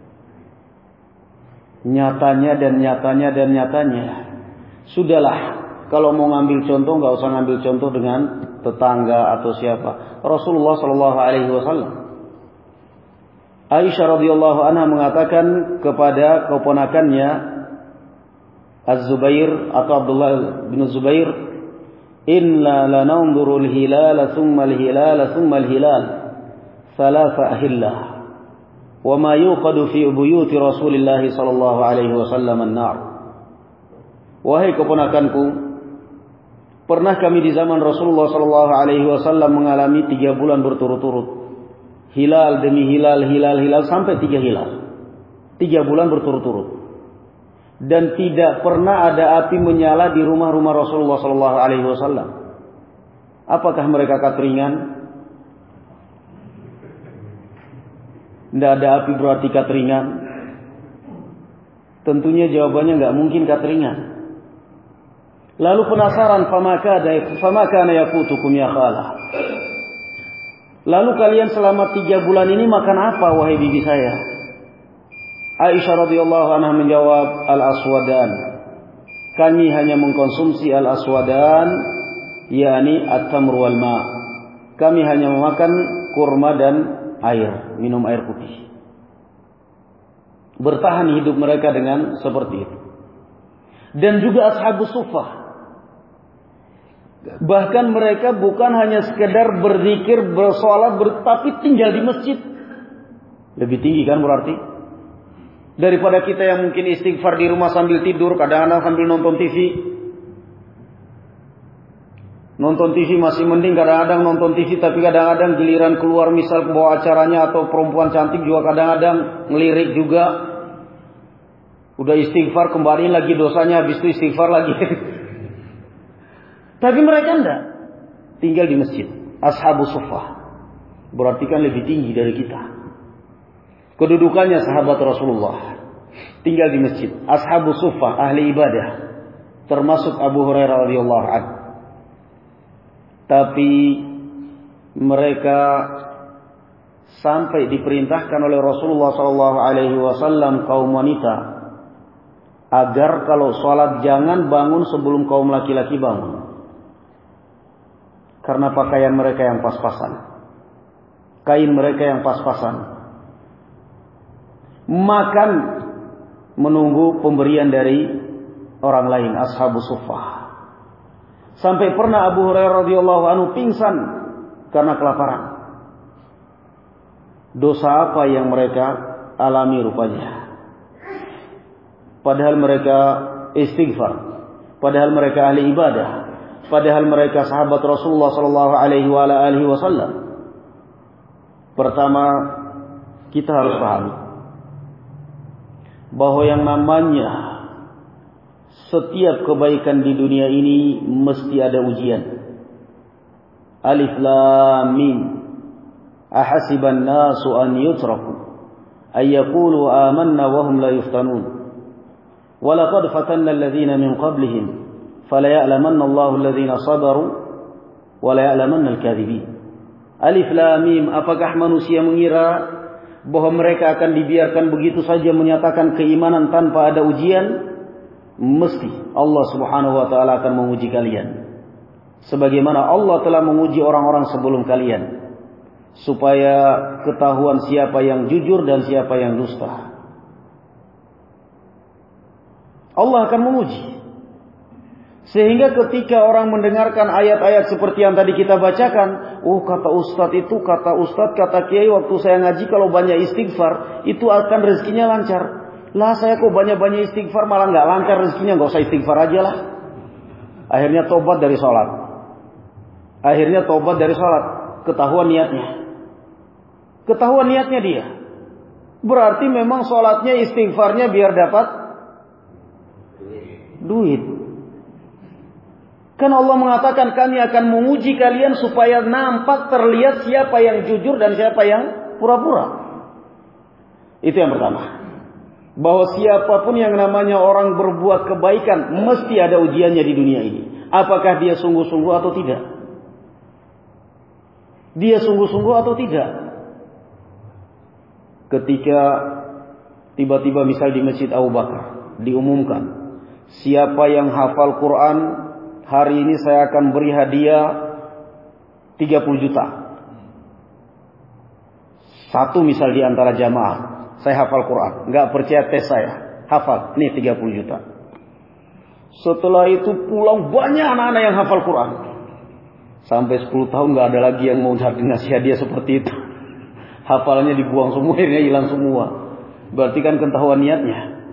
Nyatanya dan nyatanya dan nyatanya. Sudahlah, kalau mau ngambil contoh nggak usah ngambil contoh dengan tetangga atau siapa. Rasulullah Shallallahu Alaihi Wasallam. Aisyah radhiyallahu anha mengatakan kepada keponakannya Az-Zubair atau Abdullah bin Zubair, Inna lananzuru al-hilala thumma al-hilala thumma al-hilal thalatha ahillah wa ma yuqadu fi buyuti Rasulillah sallallahu alaihi wasallam an-nar. Wahai keponakanku, pernah kami di zaman Rasulullah sallallahu alaihi wasallam mengalami tiga bulan berturut-turut, hilal demi hilal, hilal hilal sampai tiga hilal, tiga bulan berturut-turut. Dan tidak pernah ada api menyala di rumah-rumah Rasulullah Sallallahu Alaihi Wasallam. Apakah mereka kateringan? Tidak ada api berarti kateringan? Tentunya jawabannya nggak mungkin kateringan. Lalu penasaran, famakana yafutukum ya khalah. Lalu kalian selama tiga bulan ini makan apa, wahai bibi saya? Aisyah radhiyallahu anha menjawab, al-aswadan. Kami hanya mengkonsumsi al-aswadan, yakni at-tamr wal ma. Kami hanya memakan kurma dan air, minum air putih. Bertahan hidup mereka dengan seperti itu. Dan juga ashabus suffah. Bahkan mereka bukan hanya sekedar berzikir, bersolat, ber, tapi tinggal di masjid. Lebih tinggi kan berarti? Daripada kita yang mungkin istighfar di rumah sambil tidur, kadang-kadang sambil nonton T V. Nonton T V masih mending, kadang-kadang nonton T V tapi kadang-kadang giliran keluar misal bawa acaranya atau perempuan cantik juga kadang-kadang ngelirik juga. Udah istighfar kembali lagi dosanya, habis itu istighfar lagi. Tapi mereka enggak, tinggal di masjid. Ashabus suffah. Berarti kan lebih tinggi dari kita. Kedudukannya sahabat Rasulullah, tinggal di masjid. Ashabus suffah, ahli ibadah, termasuk Abu Hurairah radhiyallahu anhu. Tapi mereka sampai diperintahkan oleh Rasulullah sallallahu alaihi wasallam kaum wanita agar kalau sholat jangan bangun sebelum kaum laki-laki bangun. Karena pakaian mereka yang pas-pasan, kain mereka yang pas-pasan. Makan menunggu pemberian dari orang lain, ashabus suffah. Sampai pernah Abu Hurairah radhiyallahu anhu pingsan karena kelaparan. Dosa apa yang mereka alami rupanya? Padahal mereka istighfar, padahal mereka ahli ibadah, padahal mereka sahabat Rasulullah sallallahu alaihi wasallam. Pertama, kita harus pahami bahwa yang namanya setiap kebaikan di dunia ini mesti ada ujian. Alif Lam Mim. Ahasiban nasu an yutraku ay yaqulu amanna wa hum la yuftanun. Wa laqad fatanna alladhina min qablihim fala ya'lamanna Allahu alladhina sabaru wa la ya'lamanna al-kadhibin. Alif Lam Mim. Apakah manusia mengira bahwa mereka akan dibiarkan begitu saja menyatakan keimanan tanpa ada ujian? Mesti Allah Subhanahu wa taala akan menguji kalian. Sebagaimana Allah telah menguji orang-orang sebelum kalian, supaya ketahuan siapa yang jujur dan siapa yang dusta. Allah akan menguji. Sehingga ketika orang mendengarkan ayat-ayat seperti yang tadi kita bacakan, oh kata ustadz itu, kata ustadz, kata kiai waktu saya ngaji kalau banyak istighfar itu akan rezekinya lancar. Lah saya kok banyak-banyak istighfar malah nggak lancar rezekinya, nggak usah istighfar aja lah. Akhirnya tobat dari sholat. Akhirnya tobat dari sholat. Ketahuan niatnya. Ketahuan niatnya dia. Berarti memang sholatnya, istighfarnya biar dapat duit. Kan Allah mengatakan kami akan menguji kalian supaya nampak terlihat siapa yang jujur dan siapa yang pura-pura. Itu yang pertama. Bahwa siapapun yang namanya orang berbuat kebaikan mesti ada ujiannya di dunia ini. Apakah dia sungguh-sungguh atau tidak? Dia sungguh-sungguh atau tidak? Ketika tiba-tiba misal di Masjid Abu Bakar diumumkan, siapa yang hafal Quran hari ini saya akan beri hadiah tiga puluh juta. Satu misal di antara jamaah, saya hafal Quran, enggak percaya tes saya, hafal, nih tiga puluh juta. Setelah itu pulang banyak anak-anak yang hafal Quran. Sampai sepuluh tahun enggak ada lagi yang mau ngasih hadiah seperti itu. Hafalannya dibuang semua, akhirnya hilang semua. Berarti kan ketahuan niatnya.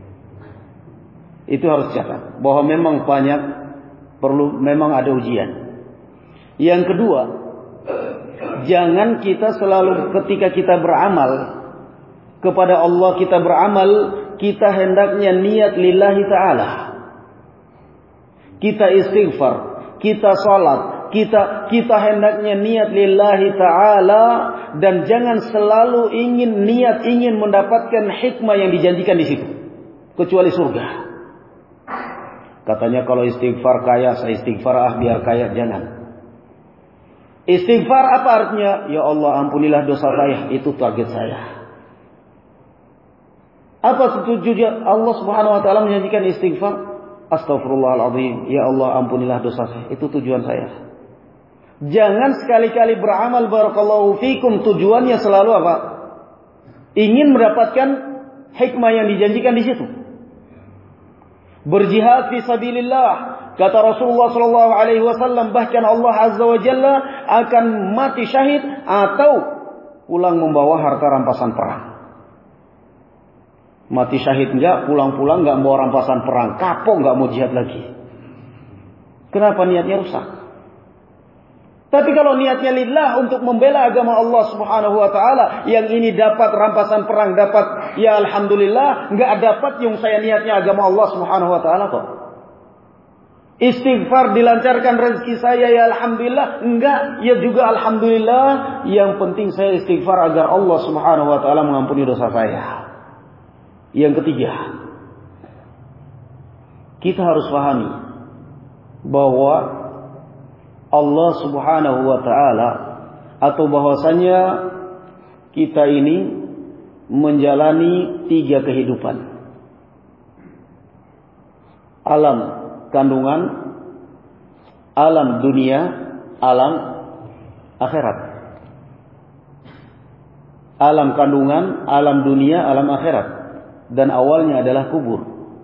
Itu harus catat bahwa memang banyak perlu, memang ada ujian. Yang kedua, jangan kita selalu ketika kita beramal kepada Allah, kita beramal, kita hendaknya niat lillahi ta'ala. Kita istighfar, kita salat, kita kita hendaknya niat lillahi ta'ala, dan jangan selalu ingin niat ingin mendapatkan hikmah yang dijanjikan di situ, kecuali surga. Katanya kalau istighfar kaya, saya istighfar ah biar kaya, jangan. Istighfar apa artinya? Ya Allah ampunilah dosa saya, itu target saya. Apa tujuan Allah Subhanahu wa taala menjanjikan istighfar? Astaghfirullahaladzim, ya Allah ampunilah dosa saya, itu tujuan saya. Jangan sekali-kali beramal barakallahu fikum tujuannya selalu apa? Ingin mendapatkan hikmah yang dijanjikan di situ. Berjihad fi sabilillah, kata Rasulullah sallallahu alaihi wasallam, bahkan Allah azza wa jalla akan mati syahid atau pulang membawa harta rampasan perang. Mati syahid enggak, pulang-pulang enggak membawa rampasan perang, kapok enggak mau jihad lagi. Kenapa? Niatnya rusak. Tapi kalau niatnya lillah untuk membela agama Allah Subhanahu wa taala, yang ini dapat rampasan perang, dapat ya alhamdulillah, enggak dapat yang saya niatnya agama Allah Subhanahu wa taala kok. Istighfar dilancarkan rezeki saya ya alhamdulillah, enggak ya juga alhamdulillah, yang penting saya istighfar agar Allah Subhanahu wa taala mengampuni dosa saya. Yang ketiga, kita harus pahami bahwa Allah Subhanahu wa taala, atau bahwasanya kita ini menjalani tiga kehidupan. Alam kandungan, alam dunia, alam akhirat. Alam kandungan, alam dunia, alam akhirat. Dan awalnya adalah kubur.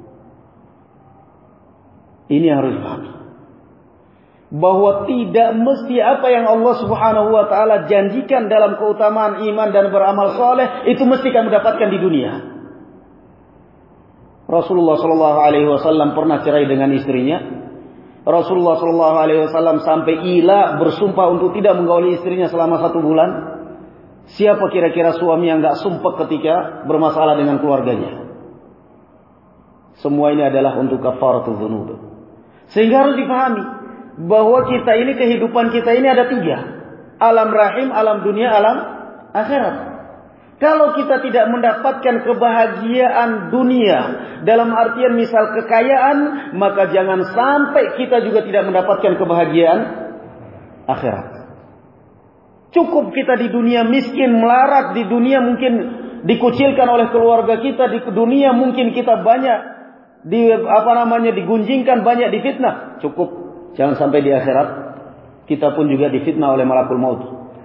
Ini yang harus dipahami. Bahwa tidak mesti apa yang Allah Subhanahu wa taala janjikan dalam keutamaan iman dan beramal soleh itu mesti kamu dapatkan di dunia. Rasulullah sallallahu alaihi wasallam pernah cerai dengan istrinya. Rasulullah sallallahu alaihi wasallam sampai ila bersumpah untuk tidak menggauli istrinya selama satu bulan. Siapa kira-kira suami yang enggak sumpah ketika bermasalah dengan keluarganya? Semua ini adalah untuk kafaratul dzunub. Sehingga harus dipahami bahwa kita ini, kehidupan kita ini ada tiga. Alam rahim, alam dunia, alam akhirat. Kalau kita tidak mendapatkan kebahagiaan dunia, dalam artian misal kekayaan, maka jangan sampai kita juga tidak mendapatkan kebahagiaan akhirat. Cukup kita di dunia miskin, melarat, di dunia mungkin dikucilkan oleh keluarga kita, di dunia mungkin kita banyak di apa namanya digunjingkan, banyak difitnah. Cukup, jangan sampai di akhirat kita pun juga difitnah oleh malakul maut.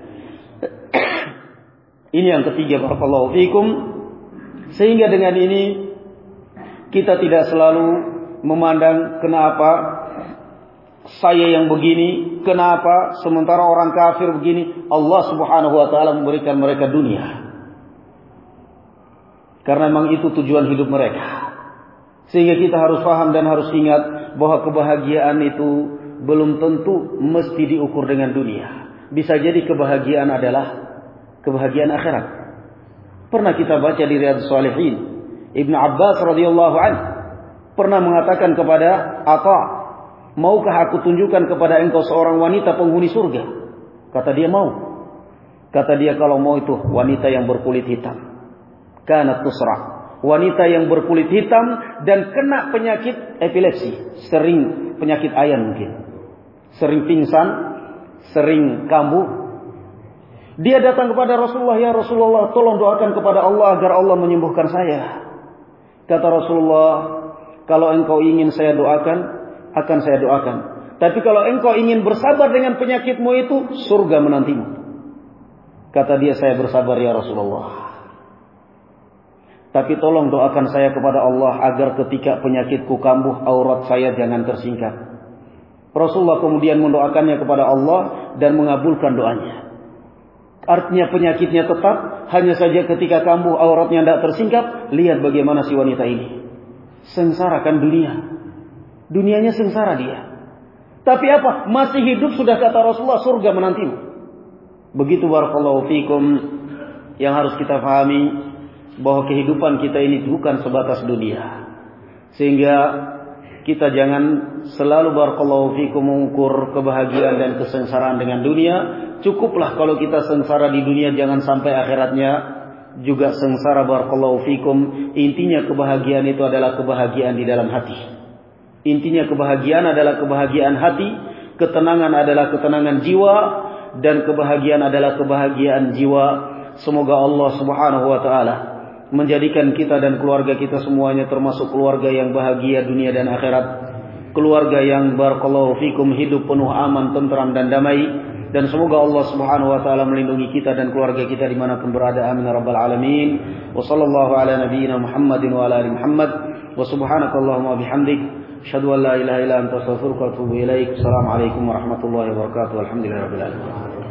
Ini yang ketiga, barakallahu fikum. Sehingga dengan ini kita tidak selalu memandang kenapa saya yang begini, kenapa sementara orang kafir begini. Allah Subhanahu wa taala memberikan mereka dunia karena memang itu tujuan hidup mereka. Sehingga kita harus paham dan harus ingat bahwa kebahagiaan itu belum tentu mesti diukur dengan dunia. bisa jadi kebahagiaan adalah kebahagiaan akhirat. Pernah kita baca di Riyadhus Shalihin, Ibnu Abbas radhiyallahu anhu pernah mengatakan kepada Atha, maukah aku tunjukkan kepada engkau seorang wanita penghuni surga? Kata dia mau. Kata dia kalau mau itu wanita yang berkulit hitam. Kanat tusra. Wanita yang berkulit hitam dan kena penyakit epilepsi. Sering penyakit ayan mungkin. Sering pingsan, sering kambuh. Dia datang kepada Rasulullah, ya Rasulullah, tolong doakan kepada Allah agar Allah menyembuhkan saya. Kata Rasulullah, kalau engkau ingin saya doakan, akan saya doakan. Tapi kalau engkau ingin bersabar dengan penyakitmu itu, surga menantimu. Kata dia, saya bersabar ya Rasulullah. Tapi tolong doakan saya kepada Allah agar ketika penyakitku kambuh, aurat saya jangan tersingkap. Rasulullah kemudian mendoakannya kepada Allah dan mengabulkan doanya. Artinya penyakitnya tetap, hanya saja ketika kambuh auratnya tidak tersingkap. Lihat bagaimana si wanita ini. Sengsara kan dunia. Dunianya sengsara dia. Tapi apa? Masih hidup sudah kata Rasulullah, surga menantimu. Begitu barakallahu fikum yang harus kita pahami, bahwa kehidupan kita ini bukan sebatas dunia. Sehingga kita jangan selalu barakallahu fikum mengukur kebahagiaan dan kesengsaraan dengan dunia. Cukuplah kalau kita sengsara di dunia, jangan sampai akhiratnya juga sengsara barakallahu fikum. Intinya kebahagiaan itu adalah kebahagiaan di dalam hati. Intinya kebahagiaan adalah kebahagiaan hati, ketenangan adalah ketenangan jiwa, dan kebahagiaan adalah kebahagiaan jiwa. Semoga Allah Subhanahu wa taala menjadikan kita dan keluarga kita semuanya termasuk keluarga yang bahagia dunia dan akhirat. Keluarga yang barakallahu fikum hidup penuh aman, tentram dan damai. Dan semoga Allah Subhanahu wa taala melindungi kita dan keluarga kita dimanapun berada. Amin ya rabbal alamin. Wa sallallahu ala nabiyyina Muhammadin wa ala ali Muhammad. Wa subhanakallahumma bihamdik, asyhadu an la ilaha illa anta astaghfiruka wa atubu ilaik. Assalamualaikum warahmatullahi wabarakatuh. Alhamdulillahirabbil alamin.